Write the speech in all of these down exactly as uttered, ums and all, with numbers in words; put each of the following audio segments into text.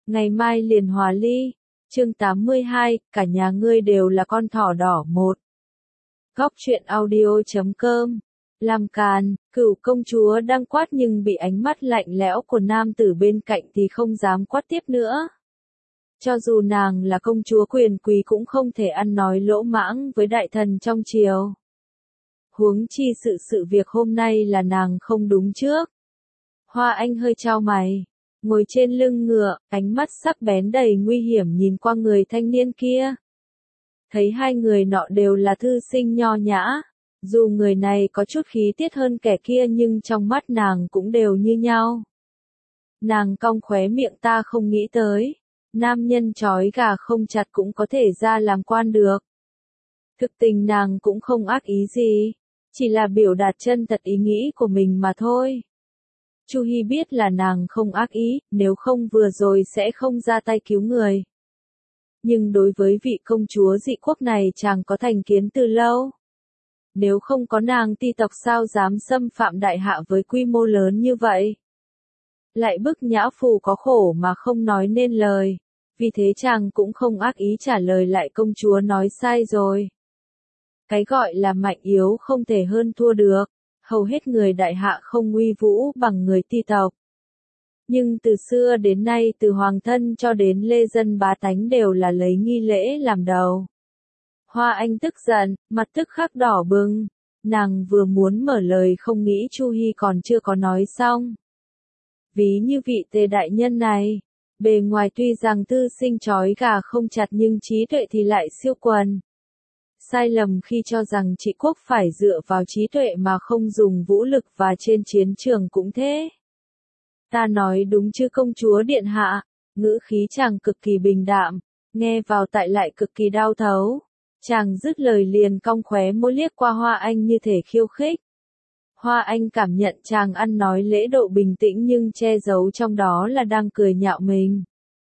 ngày mai liền hòa ly. Chương tám mươi hai, cả nhà ngươi đều là con thỏ đỏ một. Góc truyện audio chấm com. Làm càn, Cửu công chúa đang quát nhưng bị ánh mắt lạnh lẽo của nam tử bên cạnh thì không dám quát tiếp nữa. Cho dù nàng là công chúa quyền quý cũng không thể ăn nói lỗ mãng với đại thần trong triều. Huống chi sự sự việc hôm nay là nàng không đúng trước. Hoa Anh hơi chau mày, ngồi trên lưng ngựa, ánh mắt sắc bén đầy nguy hiểm nhìn qua người thanh niên kia. Thấy hai người nọ đều là thư sinh nho nhã, dù người này có chút khí tiết hơn kẻ kia nhưng trong mắt nàng cũng đều như nhau. Nàng cong khóe miệng, ta không nghĩ tới, nam nhân trói gà không chặt cũng có thể ra làm quan được. Thực tình nàng cũng không ác ý gì, chỉ là biểu đạt chân thật ý nghĩ của mình mà thôi. Chu Hi biết là nàng không ác ý, nếu không vừa rồi sẽ không ra tay cứu người. Nhưng đối với vị công chúa dị quốc này chàng có thành kiến từ lâu. Nếu không có nàng ti tộc sao dám xâm phạm đại hạ với quy mô lớn như vậy. Lại bức Nhã Phù có khổ mà không nói nên lời, vì thế chàng cũng không ác ý trả lời lại công chúa nói sai rồi. Cái gọi là mạnh yếu không thể hơn thua được, hầu hết người đại hạ không uy vũ bằng người ti tộc. Nhưng từ xưa đến nay từ hoàng thân cho đến lê dân bá tánh đều là lấy nghi lễ làm đầu. Hoa Anh tức giận, mặt tức khắc đỏ bừng, nàng vừa muốn mở lời không nghĩ Chu Hi còn chưa có nói xong. Ví như vị Tề đại nhân này, bề ngoài tuy rằng tư sinh trói gà không chặt nhưng trí tuệ thì lại siêu quần. Sai lầm khi cho rằng trị quốc phải dựa vào trí tuệ mà không dùng vũ lực và trên chiến trường cũng thế. Ta nói đúng chứ công chúa điện hạ, ngữ khí chàng cực kỳ bình đạm, nghe vào tại lại cực kỳ đau thấu. Chàng dứt lời liền cong khóe môi liếc qua Hoa Anh như thể khiêu khích. Hoa Anh cảm nhận chàng ăn nói lễ độ bình tĩnh nhưng che giấu trong đó là đang cười nhạo mình.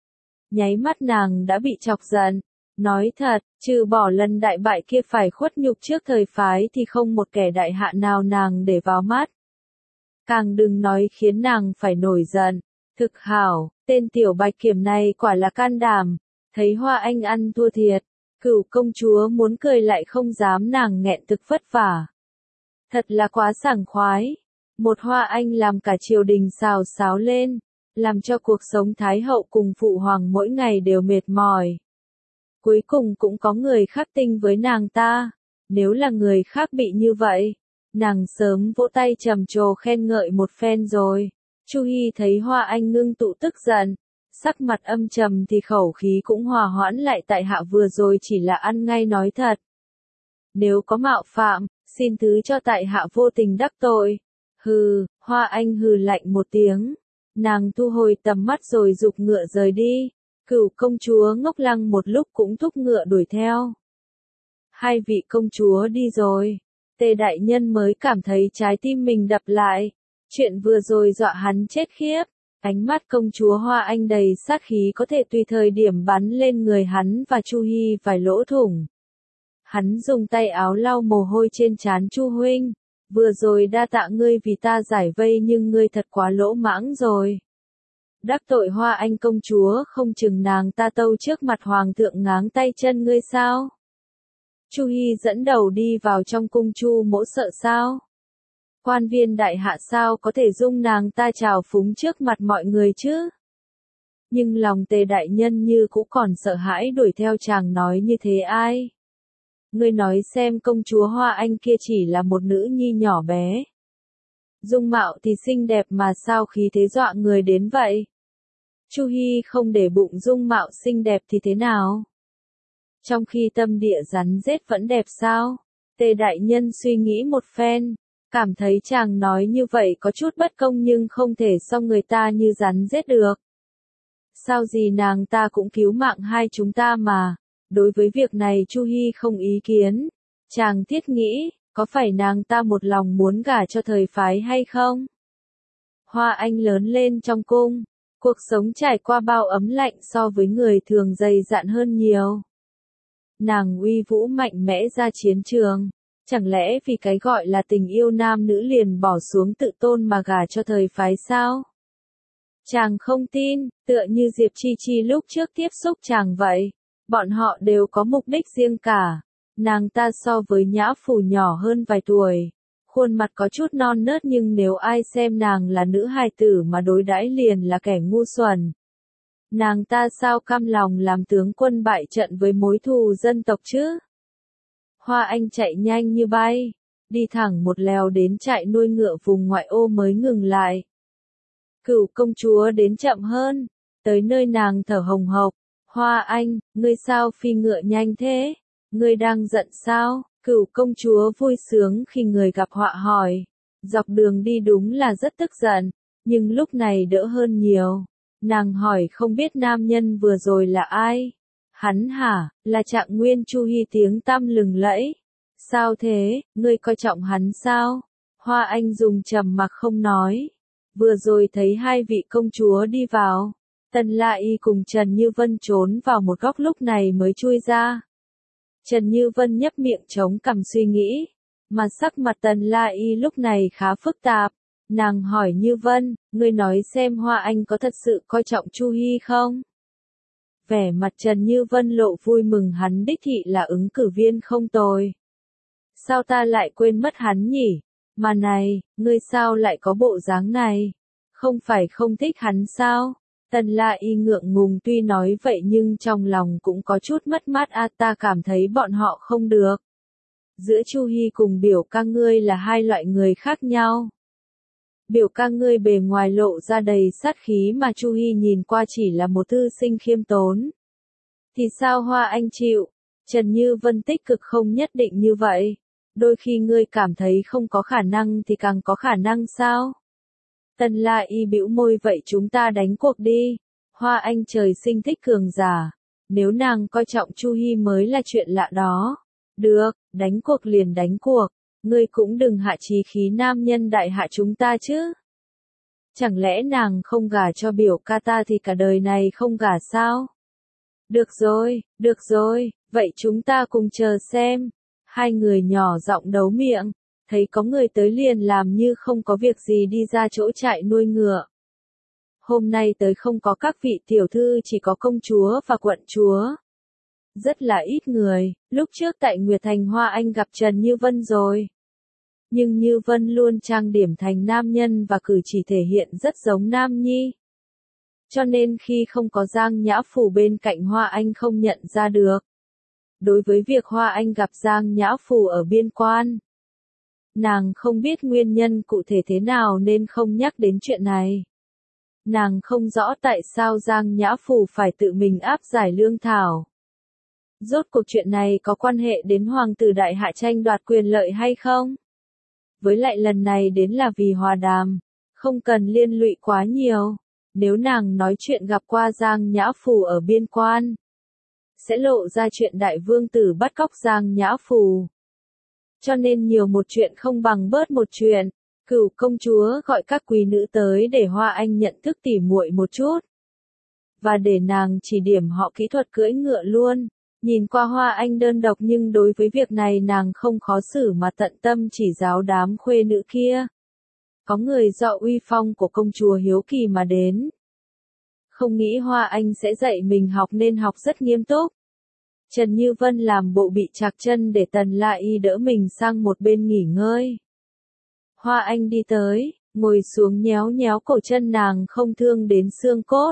Nháy mắt nàng đã bị chọc giận, nói thật, trừ bỏ lần đại bại kia phải khuất nhục trước thời phái thì không một kẻ đại hạ nào nàng để vào mắt. Càng đừng nói khiến nàng phải nổi giận. Thực hảo, tên tiểu bạch kiểm này quả là can đảm, thấy Hoa Anh ăn thua thiệt. Cửu công chúa muốn cười lại không dám, nàng nghẹn thực vất vả. Thật là quá sảng khoái. Một Hoa Anh làm cả triều đình xào xáo lên, làm cho cuộc sống thái hậu cùng phụ hoàng mỗi ngày đều mệt mỏi. Cuối cùng cũng có người khác tinh với nàng ta. Nếu là người khác bị như vậy, nàng sớm vỗ tay trầm trồ khen ngợi một phen rồi. Chu Hi thấy Hoa Anh ngưng tụ tức giận, sắc mặt âm trầm thì khẩu khí cũng hòa hoãn lại, tại hạ vừa rồi chỉ là ăn ngay nói thật. Nếu có mạo phạm, xin thứ cho tại hạ vô tình đắc tội. Hừ, Hoa Anh hừ lạnh một tiếng. Nàng thu hồi tầm mắt rồi giục ngựa rời đi. Cửu công chúa ngốc lăng một lúc cũng thúc ngựa đuổi theo. Hai vị công chúa đi rồi. Tề đại nhân mới cảm thấy trái tim mình đập lại. Chuyện vừa rồi dọa hắn chết khiếp. Ánh mắt công chúa Hoa Anh đầy sát khí có thể tùy thời điểm bắn lên người hắn và Chu Hi vài lỗ thủng. Hắn dùng tay áo lau mồ hôi trên trán. Chu huynh, vừa rồi đa tạ ngươi vì ta giải vây nhưng ngươi thật quá lỗ mãng rồi. Đắc tội Hoa Anh công chúa không chừng nàng ta tâu trước mặt hoàng thượng ngáng tay chân ngươi sao? Chu Hi dẫn đầu đi vào trong cung. Chu mỗ sợ sao? Quan viên đại hạ sao có thể dung nàng ta trào phúng trước mặt mọi người chứ? Nhưng lòng Tề đại nhân như cũ còn sợ hãi đuổi theo chàng. Nói như thế ai? Ngươi nói xem, công chúa Hoa Anh kia chỉ là một nữ nhi nhỏ bé. Dung mạo thì xinh đẹp mà sao khí thế dọa người đến vậy? Chu Hi không để bụng dung mạo xinh đẹp thì thế nào? Trong khi tâm địa rắn rết vẫn đẹp sao? Tề đại nhân suy nghĩ một phen, cảm thấy chàng nói như vậy có chút bất công nhưng không thể xong người ta như rắn rết được. Sao gì nàng ta cũng cứu mạng hai chúng ta mà. Đối với việc này Chu Hi không ý kiến. Chàng thiết nghĩ, có phải nàng ta một lòng muốn gả cho thời phái hay không? Hoa Anh lớn lên trong cung, cuộc sống trải qua bao ấm lạnh so với người thường dày dạn hơn nhiều. Nàng uy vũ mạnh mẽ ra chiến trường, chẳng lẽ vì cái gọi là tình yêu nam nữ liền bỏ xuống tự tôn mà gả cho thời phái sao? Chàng không tin, tựa như Diệp Chi Chi lúc trước tiếp xúc chàng vậy. Bọn họ đều có mục đích riêng cả. Nàng ta so với Nhã Phủ nhỏ hơn vài tuổi. Khuôn mặt có chút non nớt nhưng nếu ai xem nàng là nữ hài tử mà đối đãi liền là kẻ ngu xuẩn. Nàng ta sao cam lòng làm tướng quân bại trận với mối thù dân tộc chứ? Hoa Anh chạy nhanh như bay, đi thẳng một lèo đến trại nuôi ngựa vùng ngoại ô mới ngừng lại. Cửu công chúa đến chậm hơn, tới nơi nàng thở hồng hộc. Hoa Anh, ngươi sao phi ngựa nhanh thế? Ngươi đang giận sao? Cửu công chúa vui sướng khi người gặp họa hỏi. Dọc đường đi đúng là rất tức giận, nhưng lúc này đỡ hơn nhiều. Nàng hỏi không biết nam nhân vừa rồi là ai? Hắn hả, là Trạng Nguyên Chu Hi tiếng tăm lừng lẫy. Sao thế, ngươi coi trọng hắn sao? Hoa Anh dùng trầm mặc không nói. Vừa rồi thấy hai vị công chúa đi vào. Tần La Y cùng Trần Như Vân trốn vào một góc lúc này mới chui ra. Trần Như Vân nhấp miệng chống cằm suy nghĩ. Mà sắc mặt Tần La Y lúc này khá phức tạp. Nàng hỏi Như Vân, ngươi nói xem Hoa Anh có thật sự coi trọng Chu Hi không? Vẻ mặt Trần Như Vân lộ vui mừng, hắn đích thị là ứng cử viên không tồi. Sao ta lại quên mất hắn nhỉ? Mà này, ngươi sao lại có bộ dáng này? Không phải không thích hắn sao? Tần La Y ngượng ngùng tuy nói vậy nhưng trong lòng cũng có chút mất mát, a ta cảm thấy bọn họ không được. Giữa Chu Hi cùng biểu ca ngươi là hai loại người khác nhau. Biểu ca ngươi bề ngoài lộ ra đầy sát khí mà Chu Hi nhìn qua chỉ là một thư sinh khiêm tốn. Thì sao Hoa Anh chịu? Trần Như Vân tích cực không nhất định như vậy. Đôi khi ngươi cảm thấy không có khả năng thì càng có khả năng sao? Tần La Y bĩu môi, vậy chúng ta đánh cuộc đi. Hoa Anh trời sinh thích cường giả. Nếu nàng coi trọng Chu Hi mới là chuyện lạ đó. Được, đánh cuộc liền đánh cuộc. Ngươi cũng đừng hạ chí khí nam nhân đại hạ chúng ta chứ. Chẳng lẽ nàng không gả cho biểu ca ta thì cả đời này không gả sao? Được rồi, được rồi, vậy chúng ta cùng chờ xem. Hai người nhỏ giọng đấu miệng, thấy có người tới liền làm như không có việc gì đi ra chỗ trại nuôi ngựa. Hôm nay tới không có các vị tiểu thư, chỉ có công chúa và quận chúa. Rất là ít người, lúc trước tại Nguyệt Thành Hoa Anh gặp Trần Như Vân rồi. Nhưng Như Vân luôn trang điểm thành nam nhân và cử chỉ thể hiện rất giống nam nhi. Cho nên khi không có Giang Nhã Phủ bên cạnh Hoa Anh không nhận ra được. Đối với việc Hoa Anh gặp Giang Nhã Phủ ở biên quan, nàng không biết nguyên nhân cụ thể thế nào nên không nhắc đến chuyện này. Nàng không rõ tại sao Giang Nhã Phủ phải tự mình áp giải lương thảo. Rốt cuộc chuyện này có quan hệ đến hoàng tử đại hạ tranh đoạt quyền lợi hay không? Với lại lần này đến là vì hòa đàm, không cần liên lụy quá nhiều. Nếu nàng nói chuyện gặp qua Giang Nhã Phủ ở biên quan, sẽ lộ ra chuyện đại vương tử bắt cóc Giang Nhã Phủ. Cho nên nhiều một chuyện không bằng bớt một chuyện. Cửu công chúa gọi các quý nữ tới để Hoa Anh nhận thức tỉ muội một chút. Và để nàng chỉ điểm họ kỹ thuật cưỡi ngựa luôn. Nhìn qua Hoa Anh đơn độc nhưng đối với việc này nàng không khó xử mà tận tâm chỉ giáo đám khuê nữ kia. Có người do uy phong của công chúa hiếu kỳ mà đến. Không nghĩ Hoa Anh sẽ dạy mình học nên học rất nghiêm túc. Trần Như Vân làm bộ bị trạc chân để Tần La Y đỡ mình sang một bên nghỉ ngơi. Hoa Anh đi tới, ngồi xuống nhéo nhéo cổ chân nàng không thương đến xương cốt.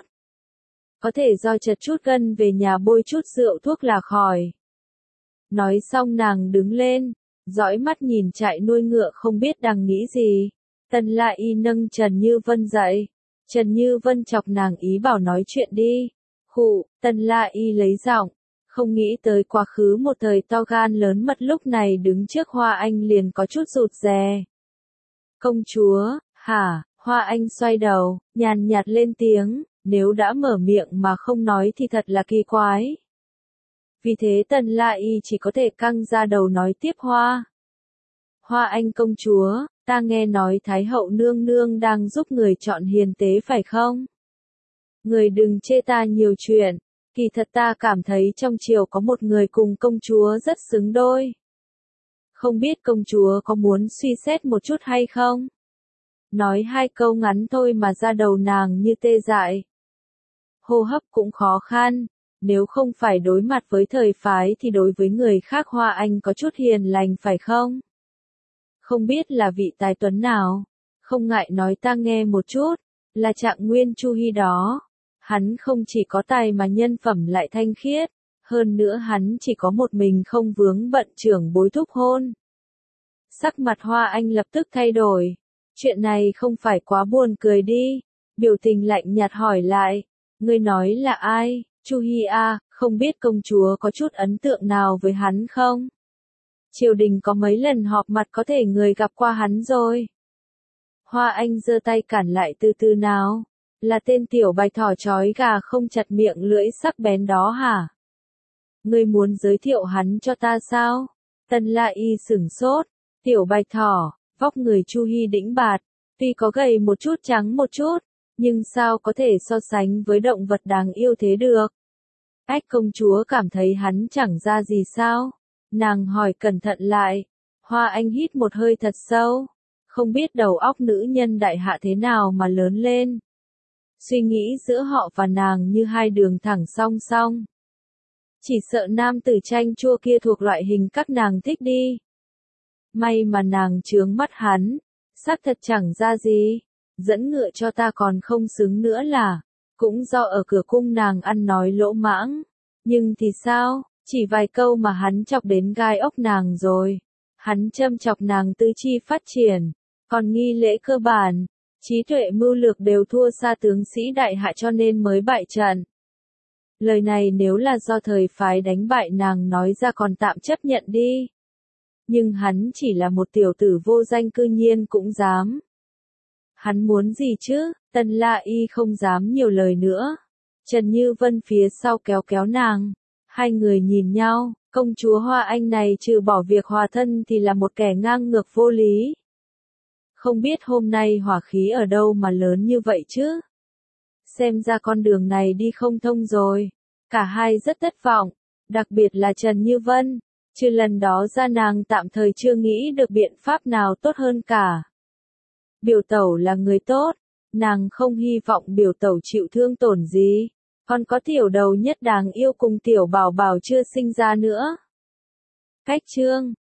Có thể do chật chút gân về nhà bôi chút rượu thuốc là khỏi. Nói xong nàng đứng lên, dõi mắt nhìn trại nuôi ngựa không biết đang nghĩ gì. Tần La Y nâng Trần Như Vân dậy. Trần Như Vân chọc nàng ý bảo nói chuyện đi. Khụ, Tần La Y lấy giọng. Không nghĩ tới quá khứ một thời to gan lớn mật lúc này đứng trước Hoa Anh liền có chút rụt rè. Công chúa, hả? Hoa Anh xoay đầu, nhàn nhạt lên tiếng, nếu đã mở miệng mà không nói thì thật là kỳ quái. Vì thế Tần La Y chỉ có thể căng ra đầu nói tiếp Hoa. Hoa Anh công chúa, ta nghe nói Thái hậu nương nương đang giúp người chọn hiền tế phải không? Người đừng chê ta nhiều chuyện, kỳ thật ta cảm thấy trong triều có một người cùng công chúa rất xứng đôi. Không biết công chúa có muốn suy xét một chút hay không? Nói hai câu ngắn thôi mà da đầu nàng như tê dại. Hô hấp cũng khó khăn, nếu không phải đối mặt với thời phái thì đối với người khác Hoa Anh có chút hiền lành phải không? Không biết là vị tài tuấn nào, không ngại nói ta nghe một chút, là Trạng Nguyên Chu Hi đó. Hắn không chỉ có tài mà nhân phẩm lại thanh khiết, hơn nữa hắn chỉ có một mình không vướng bận trưởng bối thúc hôn. Sắc mặt Hoa Anh lập tức thay đổi, chuyện này không phải quá buồn cười đi, biểu tình lạnh nhạt hỏi lại, ngươi nói là ai, Chu Hi à, không biết công chúa có chút ấn tượng nào với hắn không? Triều đình có mấy lần họp mặt có thể người gặp qua hắn rồi. Hoa Anh giơ tay cản lại từ từ nào, là tên tiểu bạch thỏ chói gà không chặt miệng lưỡi sắc bén đó hả? Ngươi muốn giới thiệu hắn cho ta sao? Tân La Y sửng sốt, tiểu bạch thỏ, vóc người Chu Hi đĩnh bạt, tuy có gầy một chút trắng một chút, nhưng sao có thể so sánh với động vật đáng yêu thế được? Ách công chúa cảm thấy hắn chẳng ra gì sao? Nàng hỏi cẩn thận lại. Hoa Anh hít một hơi thật sâu. Không biết đầu óc nữ nhân đại hạ thế nào mà lớn lên. Suy nghĩ giữa họ và nàng như hai đường thẳng song song. Chỉ sợ nam tử chanh chua kia thuộc loại hình các nàng thích đi. May mà nàng chướng mắt hắn. Xác thật chẳng ra gì. Dẫn ngựa cho ta còn không xứng nữa là. Cũng do ở cửa cung nàng ăn nói lỗ mãng. Nhưng thì sao? Chỉ vài câu mà hắn chọc đến gai ốc nàng rồi. Hắn châm chọc nàng tư chi phát triển. Còn nghi lễ cơ bản, trí tuệ mưu lược đều thua xa tướng sĩ đại hạ cho nên mới bại trận. Lời này nếu là do thời phái đánh bại nàng nói ra còn tạm chấp nhận đi. Nhưng hắn chỉ là một tiểu tử vô danh cư nhiên cũng dám. Hắn muốn gì chứ? Tân La Y không dám nhiều lời nữa. Trần Như Vân phía sau kéo kéo nàng. Hai người nhìn nhau, công chúa Hoa Anh này trừ bỏ việc hòa thân thì là một kẻ ngang ngược vô lý. Không biết hôm nay hỏa khí ở đâu mà lớn như vậy chứ? Xem ra con đường này đi không thông rồi. Cả hai rất thất vọng, đặc biệt là Trần Như Vân. Trừ lần đó ra nàng tạm thời chưa nghĩ được biện pháp nào tốt hơn cả. Biểu tẩu là người tốt, nàng không hy vọng biểu tẩu chịu thương tổn gì. Còn có tiểu đầu nhất đáng yêu cùng tiểu bảo bảo chưa sinh ra nữa. Cách chương